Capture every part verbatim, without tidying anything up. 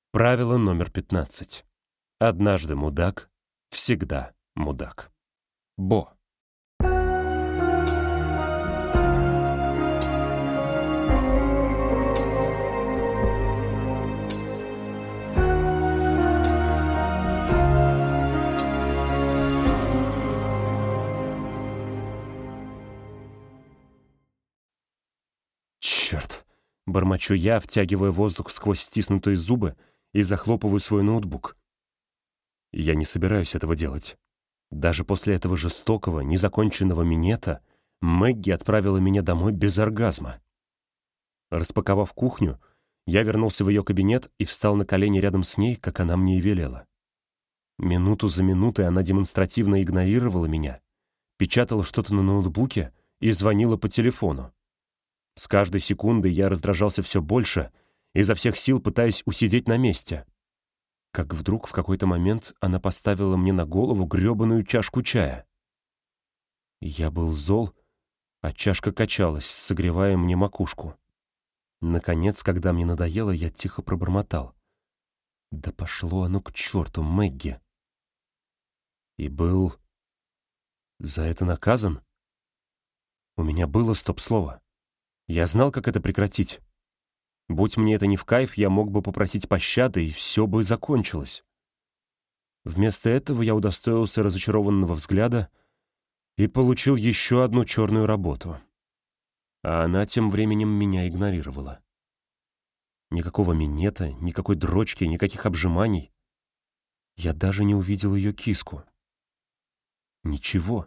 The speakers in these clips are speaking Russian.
Правило номер пятнадцать. Однажды мудак, всегда мудак. Бо. Черт! Бормочу я, втягивая воздух сквозь стиснутые зубы и захлопываю свой ноутбук. Я не собираюсь этого делать. Даже после этого жестокого, незаконченного минета Мэгги отправила меня домой без оргазма. Распаковав кухню, я вернулся в ее кабинет и встал на колени рядом с ней, как она мне и велела. Минуту за минутой она демонстративно игнорировала меня, печатала что-то на ноутбуке и звонила по телефону. С каждой секундой я раздражался все больше, изо всех сил пытаясь усидеть на месте. Как вдруг в какой-то момент она поставила мне на голову грёбаную чашку чая. Я был зол, а чашка качалась, согревая мне макушку. Наконец, когда мне надоело, я тихо пробормотал: «Да пошло оно к черту, Мэгги!» И был за это наказан. У меня было стоп-слово. Я знал, как это прекратить. Будь мне это не в кайф, я мог бы попросить пощады, и все бы закончилось. Вместо этого я удостоился разочарованного взгляда и получил еще одну черную работу. А она тем временем меня игнорировала. Никакого минета, никакой дрочки, никаких обжиманий. Я даже не увидел ее киску. Ничего.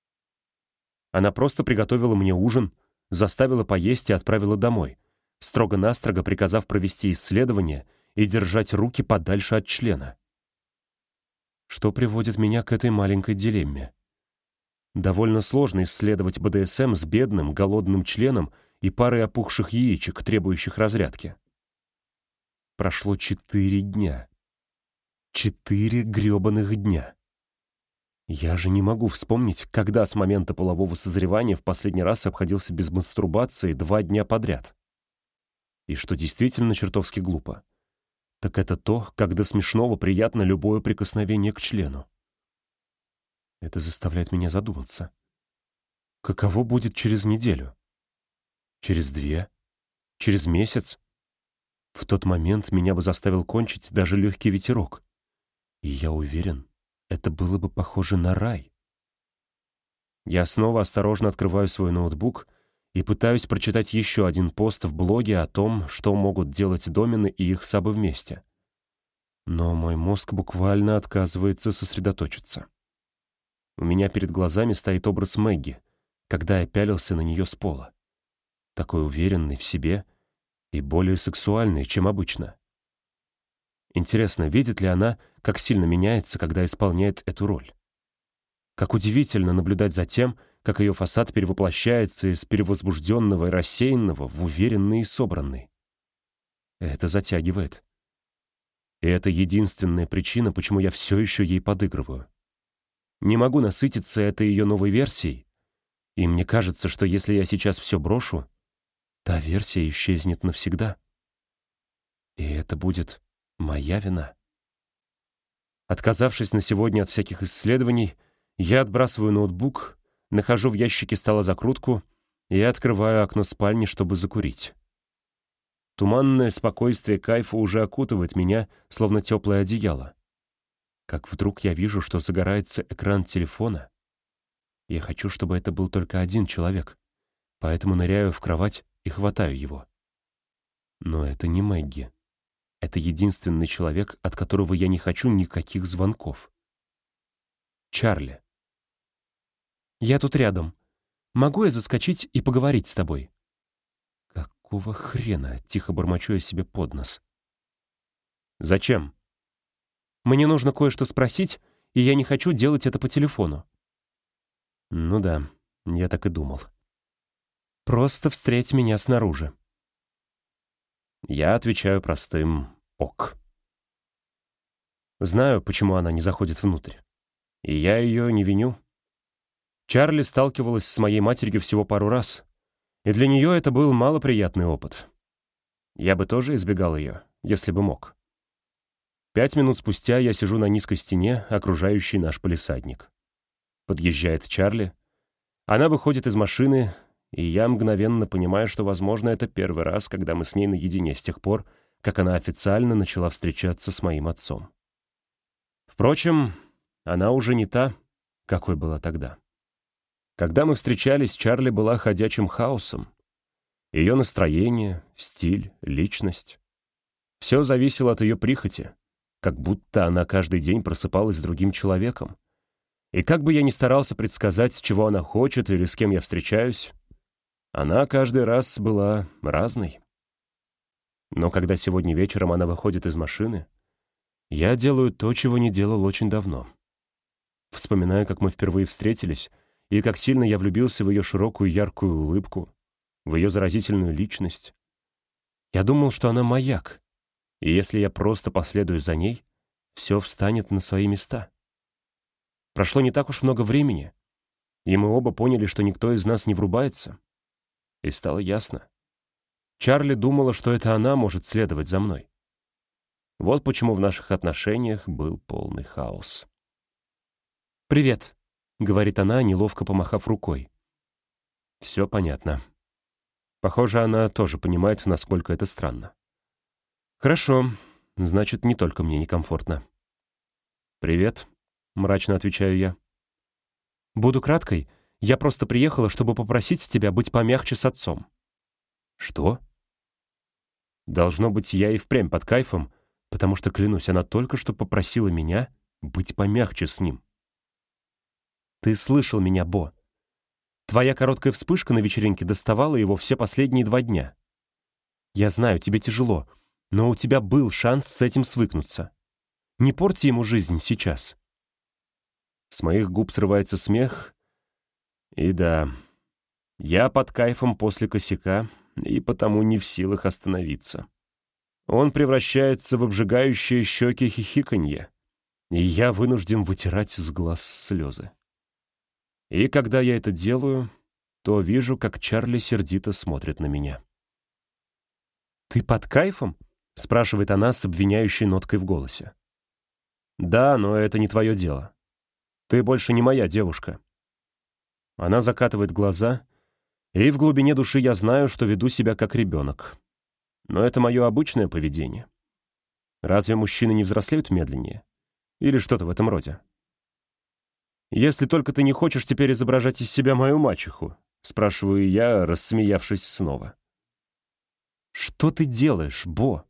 Она просто приготовила мне ужин, заставила поесть и отправила домой, строго-настрого приказав провести исследование и держать руки подальше от члена. Что приводит меня к этой маленькой дилемме? Довольно сложно исследовать бэ дэ эс эм с бедным, голодным членом и парой опухших яичек, требующих разрядки. Прошло четыре дня. Четыре грёбаных дня. Я же не могу вспомнить, когда с момента полового созревания в последний раз обходился без мастурбации два дня подряд. И что действительно чертовски глупо, так это то, как до смешного приятно любое прикосновение к члену. Это заставляет меня задуматься. Каково будет через неделю? Через две? Через месяц? В тот момент меня бы заставил кончить даже легкий ветерок. И я уверен, это было бы похоже на рай. Я снова осторожно открываю свой ноутбук и пытаюсь прочитать еще один пост в блоге о том, что могут делать домены и их сабы вместе. Но мой мозг буквально отказывается сосредоточиться. У меня перед глазами стоит образ Мэгги, когда я пялился на нее с пола. Такой уверенный в себе и более сексуальный, чем обычно. Интересно, видит ли она, как сильно меняется, когда исполняет эту роль? Как удивительно наблюдать за тем, как ее фасад перевоплощается из перевозбужденного и рассеянного в уверенный и собранный. Это затягивает. И это единственная причина, почему я все еще ей подыгрываю. Не могу насытиться этой ее новой версией, и мне кажется, что если я сейчас все брошу, та версия исчезнет навсегда. И это будет моя вина. Отказавшись на сегодня от всяких исследований, я отбрасываю ноутбук, нахожу в ящике стола закрутку и открываю окно спальни, чтобы закурить. Туманное спокойствие кайфа уже окутывает меня, словно теплое одеяло. Как вдруг я вижу, что загорается экран телефона. Я хочу, чтобы это был только один человек, поэтому ныряю в кровать и хватаю его. Но это не Мэгги. Это единственный человек, от которого я не хочу никаких звонков. Чарли. «Я тут рядом. Могу я заскочить и поговорить с тобой?» «Какого хрена?» — тихо бормочу я себе под нос. «Зачем?» «Мне нужно кое-что спросить, и я не хочу делать это по телефону». «Ну да, я так и думал». «Просто встреть меня снаружи». Я отвечаю простым «ок». Знаю, почему она не заходит внутрь. И я ее не виню. Чарли сталкивалась с моей матерью всего пару раз, и для нее это был малоприятный опыт. Я бы тоже избегал ее, если бы мог. Пять минут спустя я сижу на низкой стене, окружающей наш палисадник. Подъезжает Чарли. Она выходит из машины, и я мгновенно понимаю, что, возможно, это первый раз, когда мы с ней наедине с тех пор, как она официально начала встречаться с моим отцом. Впрочем, она уже не та, какой была тогда. Когда мы встречались, Чарли была ходячим хаосом. Ее настроение, стиль, личность — все зависело от ее прихоти, как будто она каждый день просыпалась с другим человеком. И как бы я ни старался предсказать, чего она хочет или с кем я встречаюсь, она каждый раз была разной. Но когда сегодня вечером она выходит из машины, я делаю то, чего не делал очень давно. Вспоминаю, как мы впервые встретились, и как сильно я влюбился в ее широкую яркую улыбку, в ее заразительную личность. Я думал, что она маяк, и если я просто последую за ней, все встанет на свои места. Прошло не так уж много времени, и мы оба поняли, что никто из нас не врубается. И стало ясно. Чарли думала, что это она может следовать за мной. Вот почему в наших отношениях был полный хаос. «Привет», — говорит она, неловко помахав рукой. Все понятно. Похоже, она тоже понимает, насколько это странно. «Хорошо, значит, не только мне некомфортно». «Привет», — мрачно отвечаю я. «Буду краткой. Я просто приехала, чтобы попросить тебя быть помягче с отцом». «Что?» Должно быть, я и впрямь под кайфом, потому что, клянусь, она только что попросила меня быть помягче с ним. «Ты слышал меня, Бо. Твоя короткая вспышка на вечеринке доставала его все последние два дня. Я знаю, тебе тяжело, но у тебя был шанс с этим свыкнуться. Не порти ему жизнь сейчас». С моих губ срывается смех. И да, я под кайфом после косяка и потому не в силах остановиться. Он превращается в обжигающие щеки хихиканье, и я вынужден вытирать с глаз слезы. И когда я это делаю, то вижу, как Чарли сердито смотрит на меня. «Ты под кайфом?» — спрашивает она с обвиняющей ноткой в голосе. «Да, но это не твое дело. Ты больше не моя девушка». Она закатывает глаза, и в глубине души я знаю, что веду себя как ребенок. Но это мое обычное поведение. Разве мужчины не взрослеют медленнее? Или что-то в этом роде? «Если только ты не хочешь теперь изображать из себя мою мачеху», — спрашиваю я, рассмеявшись снова. «Что ты делаешь, Бо?»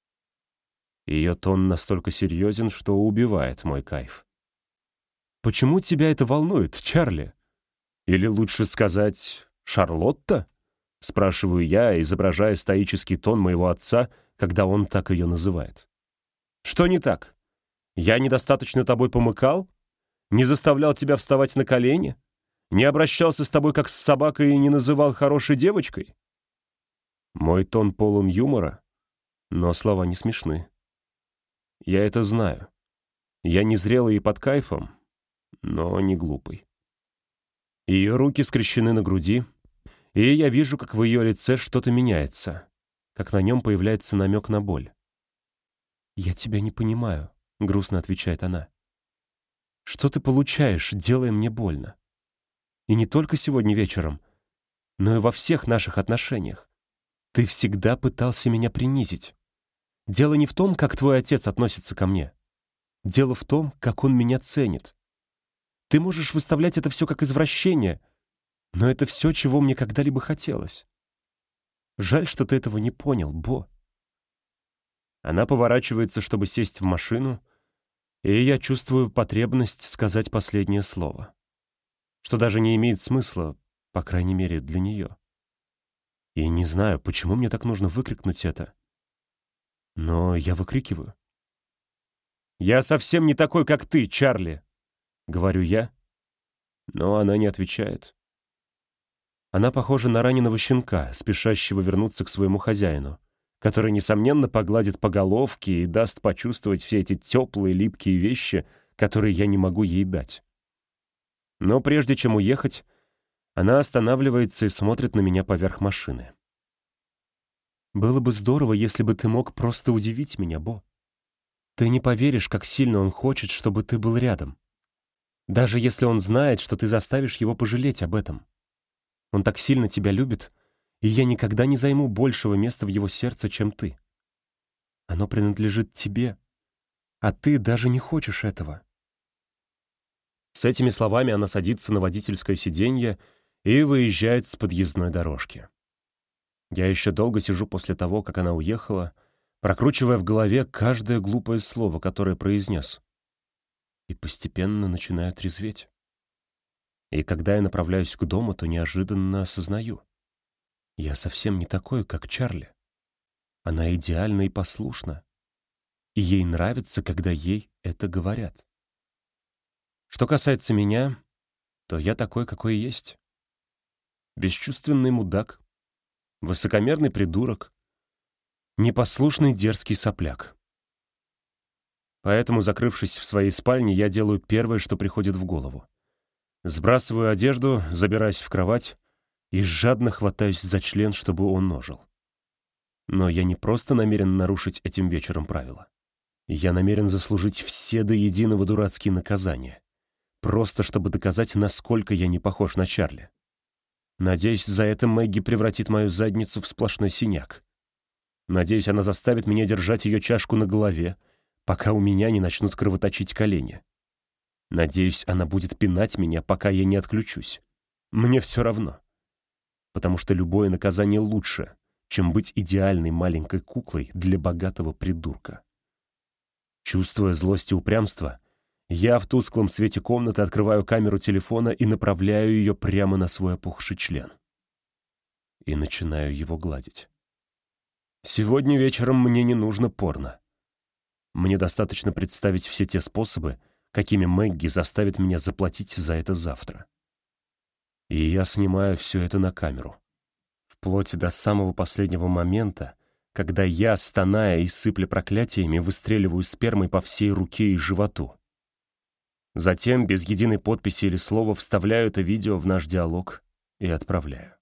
Ее тон настолько серьезен, что убивает мой кайф. «Почему тебя это волнует, Чарли? Или лучше сказать, Шарлотта?» — спрашиваю я, изображая стоический тон моего отца, когда он так ее называет. «Что не так? Я недостаточно тобой помыкал? Не заставлял тебя вставать на колени? Не обращался с тобой как с собакой и не называл хорошей девочкой?» Мой тон полон юмора, но слова не смешны. Я это знаю. Я не зрелый и под кайфом, но не глупый. Ее руки скрещены на груди, и я вижу, как в ее лице что-то меняется, как на нем появляется намек на боль. «Я тебя не понимаю», — грустно отвечает она. «Что ты получаешь, делая мне больно? И не только сегодня вечером, но и во всех наших отношениях. Ты всегда пытался меня принизить. Дело не в том, как твой отец относится ко мне. Дело в том, как он меня ценит. Ты можешь выставлять это все как извращение, но это все, чего мне когда-либо хотелось. Жаль, что ты этого не понял, Бо». Она поворачивается, чтобы сесть в машину, и я чувствую потребность сказать последнее слово, что даже не имеет смысла, по крайней мере, для нее. И не знаю, почему мне так нужно выкрикнуть это, но я выкрикиваю. «Я совсем не такой, как ты, Чарли!» — говорю я, но она не отвечает. Она похожа на раненого щенка, спешащего вернуться к своему хозяину, который, несомненно, погладит по головке и даст почувствовать все эти теплые, липкие вещи, которые я не могу ей дать. Но прежде чем уехать, она останавливается и смотрит на меня поверх машины. «Было бы здорово, если бы ты мог просто удивить меня, Бо. Ты не поверишь, как сильно он хочет, чтобы ты был рядом. Даже если он знает, что ты заставишь его пожалеть об этом. Он так сильно тебя любит, и я никогда не займу большего места в его сердце, чем ты. Оно принадлежит тебе, а ты даже не хочешь этого». С этими словами она садится на водительское сиденье и выезжает с подъездной дорожки. Я еще долго сижу после того, как она уехала, прокручивая в голове каждое глупое слово, которое произнес, и постепенно начинаю трезветь. И когда я направляюсь к дому, то неожиданно осознаю. Я совсем не такой, как Чарли. Она идеальна и послушна, и ей нравится, когда ей это говорят. Что касается меня, то я такой, какой есть. Бесчувственный мудак, высокомерный придурок, непослушный дерзкий сопляк. Поэтому, закрывшись в своей спальне, я делаю первое, что приходит в голову. Сбрасываю одежду, забираюсь в кровать и жадно хватаюсь за член, чтобы он ожил. Но я не просто намерен нарушить этим вечером правила. Я намерен заслужить все до единого дурацкие наказания. Просто чтобы доказать, насколько я не похож на Чарли. Надеюсь, за это Мэгги превратит мою задницу в сплошной синяк. Надеюсь, она заставит меня держать ее чашку на голове, пока у меня не начнут кровоточить колени. Надеюсь, она будет пинать меня, пока я не отключусь. Мне все равно. Потому что любое наказание лучше, чем быть идеальной маленькой куклой для богатого придурка. Чувствуя злость и упрямство, я в тусклом свете комнаты открываю камеру телефона и направляю ее прямо на свой опухший член. И начинаю его гладить. Сегодня вечером мне не нужно порно. Мне достаточно представить все те способы, какими Мэгги заставит меня заплатить за это завтра. И я снимаю все это на камеру. Вплоть до самого последнего момента, когда я, стоная и сыпля проклятиями, выстреливаю спермой по всей руке и животу. Затем, без единой подписи или слова, вставляю это видео в наш диалог и отправляю.